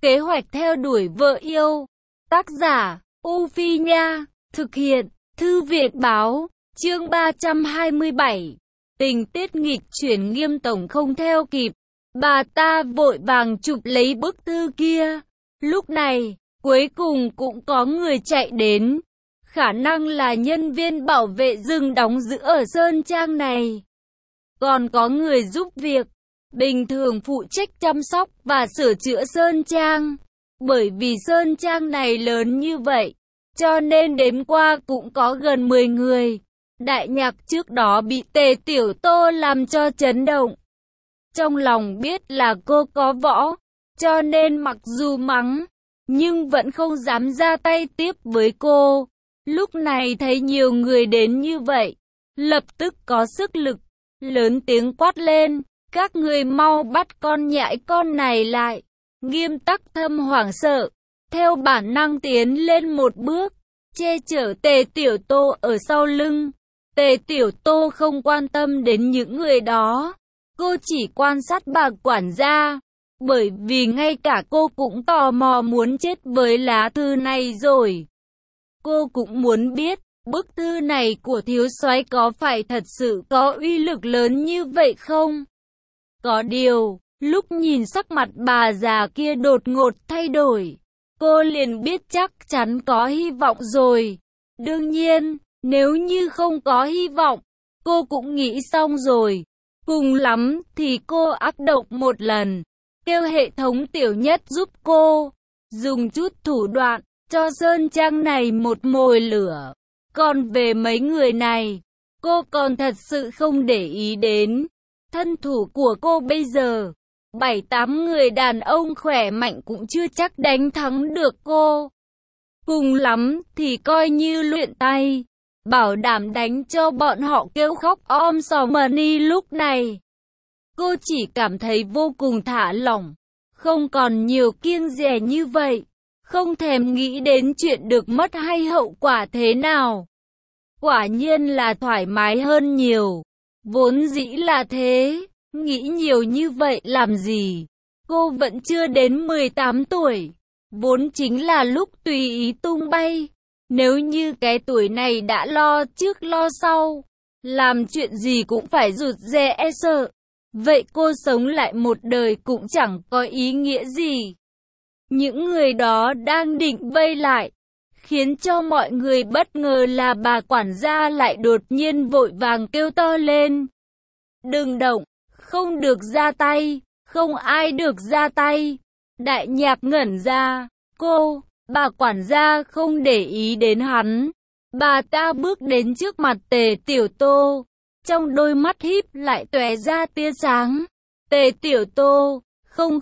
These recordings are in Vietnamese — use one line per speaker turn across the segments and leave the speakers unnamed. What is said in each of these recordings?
Kế hoạch theo đuổi vợ yêu. Tác giả, U Phi Nha. Thực hiện, Thư viện Báo. Chương 327. Tình tiết nghịch chuyển Nghiêm tổng không theo kịp. Bà ta vội vàng chụp lấy bức thư kia. Lúc này, cuối cùng cũng có người chạy đến. Khả năng là nhân viên bảo vệ rừng đóng giữ ở Sơn Trang này. Còn có người giúp việc, bình thường phụ trách chăm sóc và sửa chữa Sơn Trang. Bởi vì Sơn Trang này lớn như vậy, cho nên đếm qua cũng có gần 10 người. Đại nhạc trước đó bị Tề Tiểu Tô làm cho chấn động. Trong lòng biết là cô có võ, cho nên mặc dù mắng, nhưng vẫn không dám ra tay tiếp với cô. Lúc này thấy nhiều người đến như vậy, lập tức có sức lực, lớn tiếng quát lên, các người mau bắt con nhãi con này lại. Nghiêm Tắc Thâm hoảng sợ, theo bản năng tiến lên một bước, che chở Tề Tiểu Tô ở sau lưng. Tề Tiểu Tô không quan tâm đến những người đó, cô chỉ quan sát bà quản gia, bởi vì ngay cả cô cũng tò mò muốn chết với lá thư này rồi. Cô cũng muốn biết, bức thư này của thiếu soái có phải thật sự có uy lực lớn như vậy không? Có điều, lúc nhìn sắc mặt bà già kia đột ngột thay đổi, cô liền biết chắc chắn có hy vọng rồi. Đương nhiên, nếu như không có hy vọng, cô cũng nghĩ xong rồi. Cùng lắm thì cô ác độc một lần, kêu hệ thống tiểu nhất giúp cô, dùng chút thủ đoạn, cho Sơn Trang này một mồi lửa. Còn về mấy người này, cô còn thật sự không để ý đến. Thân thủ của cô bây giờ, 7-8 người đàn ông khỏe mạnh cũng chưa chắc đánh thắng được cô. Cùng lắm thì coi như luyện tay, bảo đảm đánh cho bọn họ kêu khóc om sòm mani. Lúc này, cô chỉ cảm thấy vô cùng thả lỏng, không còn nhiều kiêng dè như vậy, không thèm nghĩ đến chuyện được mất hay hậu quả thế nào. Quả nhiên là thoải mái hơn nhiều, vốn dĩ là thế, nghĩ nhiều như vậy làm gì. Cô vẫn chưa đến 18 tuổi, vốn chính là lúc tùy ý tung bay. Nếu như cái tuổi này đã lo trước lo sau, làm chuyện gì cũng phải rụt rè e sợ, vậy cô sống lại một đời cũng chẳng có ý nghĩa gì. Những người đó đang định vây lại, khiến cho mọi người bất ngờ là bà quản gia lại đột nhiên vội vàng kêu to lên. Đừng động, không được ra tay, không ai được ra tay. Đại nhạc ngẩn ra, bà quản gia không để ý đến hắn. Bà ta bước đến trước mặt Tề Tiểu Tô, trong đôi mắt híp lại tóe ra tia sáng. Tề Tiểu Tô, không,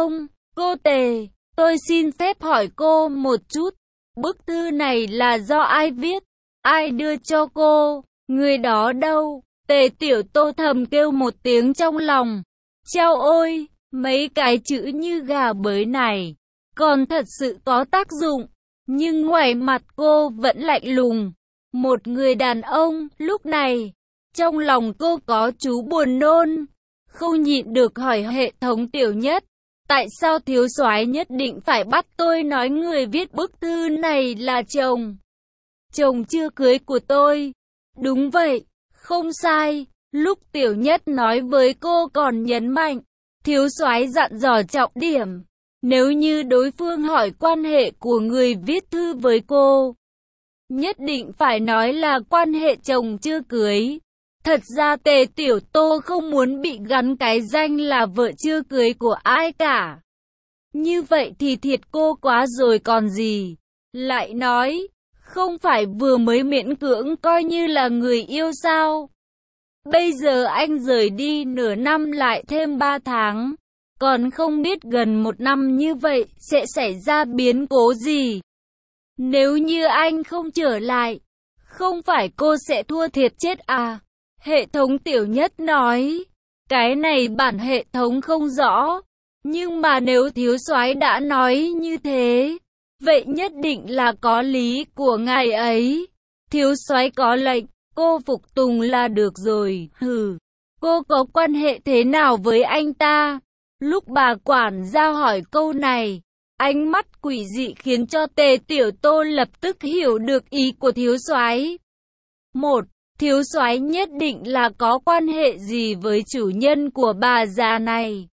cô Tề, tôi xin phép hỏi cô một chút. Bức thư này là do ai viết? Ai đưa cho cô? Người đó đâu? Tề Tiểu Tô thầm kêu một tiếng trong lòng. Chao ôi, mấy cái chữ như gà bới này, còn thật sự có tác dụng. Nhưng ngoài mặt cô vẫn lạnh lùng. Một người đàn ông, lúc này, trong lòng cô có chú buồn nôn. Không nhịn được hỏi hệ thống tiểu nhất. Tại sao thiếu soái nhất định phải bắt tôi nói người viết bức thư này là chồng? Chồng chưa cưới của tôi. Đúng vậy, không sai. Lúc tiểu nhất nói với cô còn nhấn mạnh, thiếu soái dặn dò trọng điểm. Nếu như đối phương hỏi quan hệ của người viết thư với cô, nhất định phải nói là quan hệ chồng chưa cưới. Thật ra Tề Tiểu Tô không muốn bị gắn cái danh là vợ chưa cưới của ai cả. Như vậy thì thiệt cô quá rồi còn gì. Lại nói, không phải vừa mới miễn cưỡng coi như là người yêu sao? Bây giờ anh rời đi nửa năm lại thêm 3 tháng. Còn không biết gần 1 năm như vậy sẽ xảy ra biến cố gì. Nếu như anh không trở lại, không phải cô sẽ thua thiệt chết à? Hệ thống tiểu nhất nói, cái này bản hệ thống không rõ. Nhưng mà nếu thiếu soái đã nói như thế, vậy nhất định là có lý của ngài ấy. Thiếu soái có lệnh, cô phục tùng là được rồi. Hừ, cô có quan hệ thế nào với anh ta? Lúc bà quản gia hỏi câu này, Ánh mắt quỷ dị khiến cho Tề Tiểu Tô lập tức hiểu được ý của thiếu soái. Một, thiếu soái nhất định là có quan hệ gì với chủ nhân của bà già này.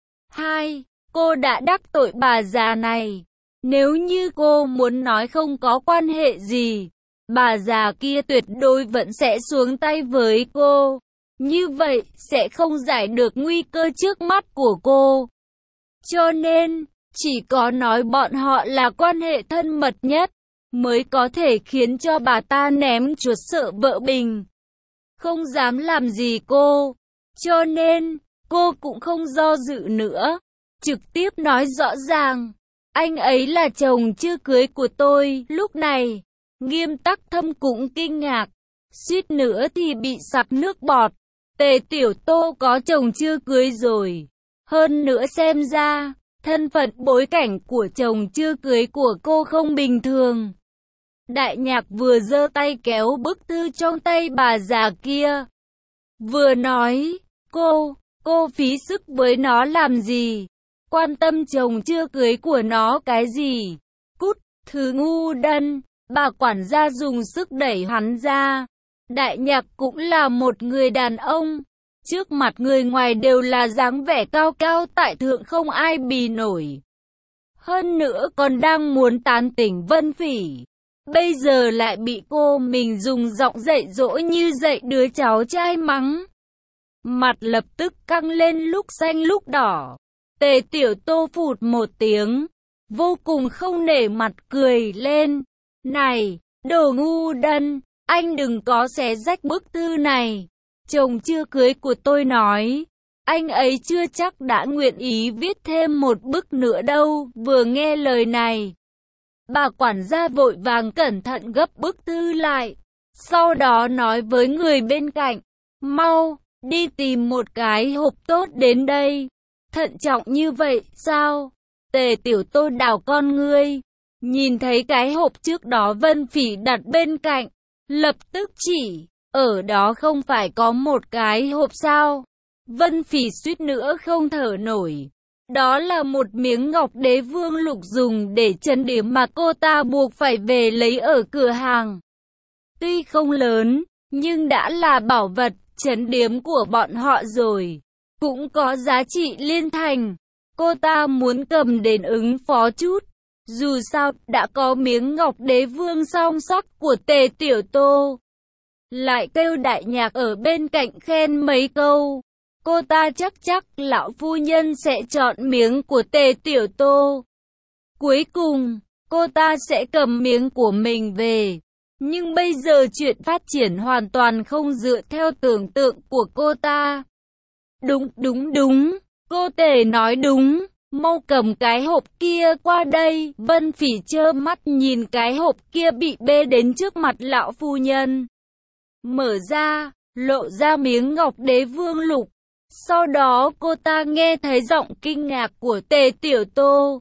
2. Cô đã đắc tội bà già này. Nếu như cô muốn nói không có quan hệ gì, bà già kia tuyệt đối vẫn sẽ xuống tay với cô. Như vậy sẽ không giải được nguy cơ trước mắt của cô. Cho nên, chỉ có nói bọn họ là quan hệ thân mật nhất, mới có thể khiến cho bà ta ném chuột sợ vợ bình. Không dám làm gì cô. Cho nên, cô cũng không do dự nữa. Trực tiếp nói rõ ràng. Anh ấy là chồng chưa cưới của tôi. Lúc này, Nghiêm Tắc Thâm cũng kinh ngạc. Suýt nữa thì bị sặc nước bọt. Tề Tiểu Tô có chồng chưa cưới rồi. Hơn nữa xem ra, thân phận bối cảnh của chồng chưa cưới của cô không bình thường. Đại Nhạc vừa giơ tay kéo bức thư trong tay bà già kia. Vừa nói, cô phí sức với nó làm gì? Quan tâm chồng chưa cưới của nó cái gì? Cút, thứ ngu đần. Bà quản gia dùng sức đẩy hắn ra. Đại Nhạc cũng là một người đàn ông. Trước mặt người ngoài đều là dáng vẻ cao cao tại thượng không ai bì nổi. Hơn nữa còn đang muốn tán tỉnh Vân Phỉ. Bây giờ lại bị cô mình dùng giọng dạy dỗ như dạy đứa cháu trai mắng. Mặt lập tức căng lên lúc xanh lúc đỏ. Tề Tiểu Tô phụt một tiếng, vô cùng không nể mặt cười lên. Này, đồ ngu đần, anh đừng có xé rách bức thư này. Chồng chưa cưới của tôi nói, anh ấy chưa chắc đã nguyện ý viết thêm một bức nữa đâu. Vừa nghe lời này, bà quản gia vội vàng cẩn thận gấp bức thư lại. Sau đó nói với người bên cạnh, mau, đi tìm một cái hộp tốt đến đây. Thận trọng như vậy, sao? Tề Tiểu Tô đảo con ngươi, nhìn thấy cái hộp trước đó Vân Phỉ đặt bên cạnh, lập tức chỉ, ở đó không phải có một cái hộp sao? Vân Phỉ suýt nữa không thở nổi. Đó là một miếng ngọc đế vương lục dùng để trấn điểm mà cô ta buộc phải về lấy ở cửa hàng. Tuy không lớn, nhưng đã là bảo vật trấn điểm của bọn họ rồi. Cũng có giá trị liên thành. Cô ta muốn cầm đến ứng phó chút. Dù sao, đã có miếng ngọc đế vương song sắc của Tề Tiểu Tô. Lại kêu Đại Nhạc ở bên cạnh khen mấy câu. Cô ta chắc lão phu nhân sẽ chọn miếng của Tề Tiểu Tô. Cuối cùng, cô ta sẽ cầm miếng của mình về. Nhưng bây giờ chuyện phát triển hoàn toàn không dựa theo tưởng tượng của cô ta. Đúng, cô Tề nói đúng, mau cầm cái hộp kia qua đây. Vân Phỉ trơ mắt nhìn cái hộp kia bị bê đến trước mặt lão phu nhân. Mở ra, lộ ra miếng ngọc đế vương lục. Sau đó cô ta nghe thấy giọng kinh ngạc của Tề Tiểu Tô.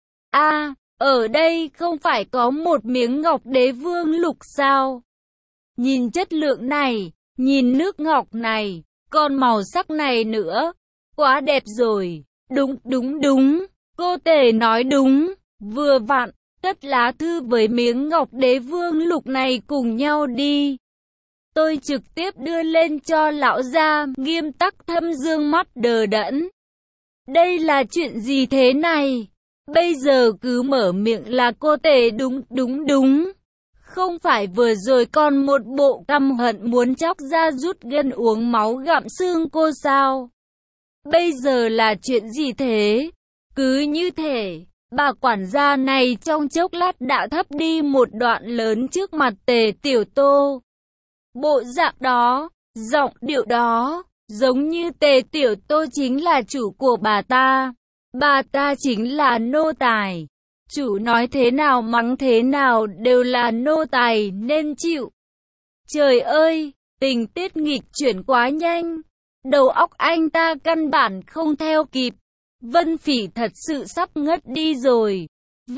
Ở đây không phải có một miếng ngọc đế vương lục sao? Nhìn chất lượng này, nhìn nước ngọc này, còn màu sắc này nữa, quá đẹp rồi. Đúng, cô Tề nói đúng, vừa vặn, cất lá thư với miếng ngọc đế vương lục này cùng nhau đi. Tôi trực tiếp đưa lên cho lão gia. Nghiêm Tắc Thâm dương mắt đờ đẫn. Đây là chuyện gì thế này? Bây giờ cứ mở miệng là cô Tề đúng. Không phải vừa rồi còn một bộ căm hận muốn chóc ra rút gân uống máu gặm xương cô sao? Bây giờ là chuyện gì thế? Cứ như thể, bà quản gia này trong chốc lát đã thấp đi một đoạn lớn trước mặt Tề Tiểu Tô. Bộ dạng đó, giọng điệu đó, giống như Tề Tiểu Tô chính là chủ của bà ta. Bà ta chính là nô tài. Chủ nói thế nào mắng thế nào đều là nô tài nên chịu. Trời ơi, tình tiết nghịch chuyển quá nhanh. Đầu óc anh ta căn bản không theo kịp. Vân Phỉ thật sự sắp ngất đi rồi.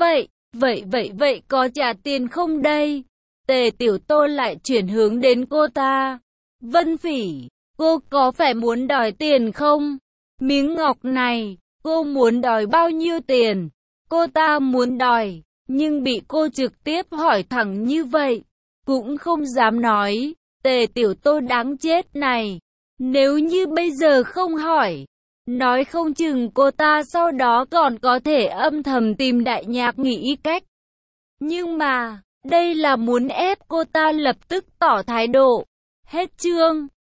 Vậy có trả tiền không đây? Tề Tiểu Tô lại chuyển hướng đến cô ta. Vân Phỉ, cô có phải muốn đòi tiền không? Miếng ngọc này, cô muốn đòi bao nhiêu tiền? Cô ta muốn đòi, nhưng bị cô trực tiếp hỏi thẳng như vậy. Cũng không dám nói, Tề Tiểu Tô đáng chết này. Nếu như bây giờ không hỏi, nói không chừng cô ta sau đó còn có thể âm thầm tìm Đại Nhạc nghĩ cách. Nhưng mà, đây là muốn ép cô ta lập tức tỏ thái độ. Hết chương.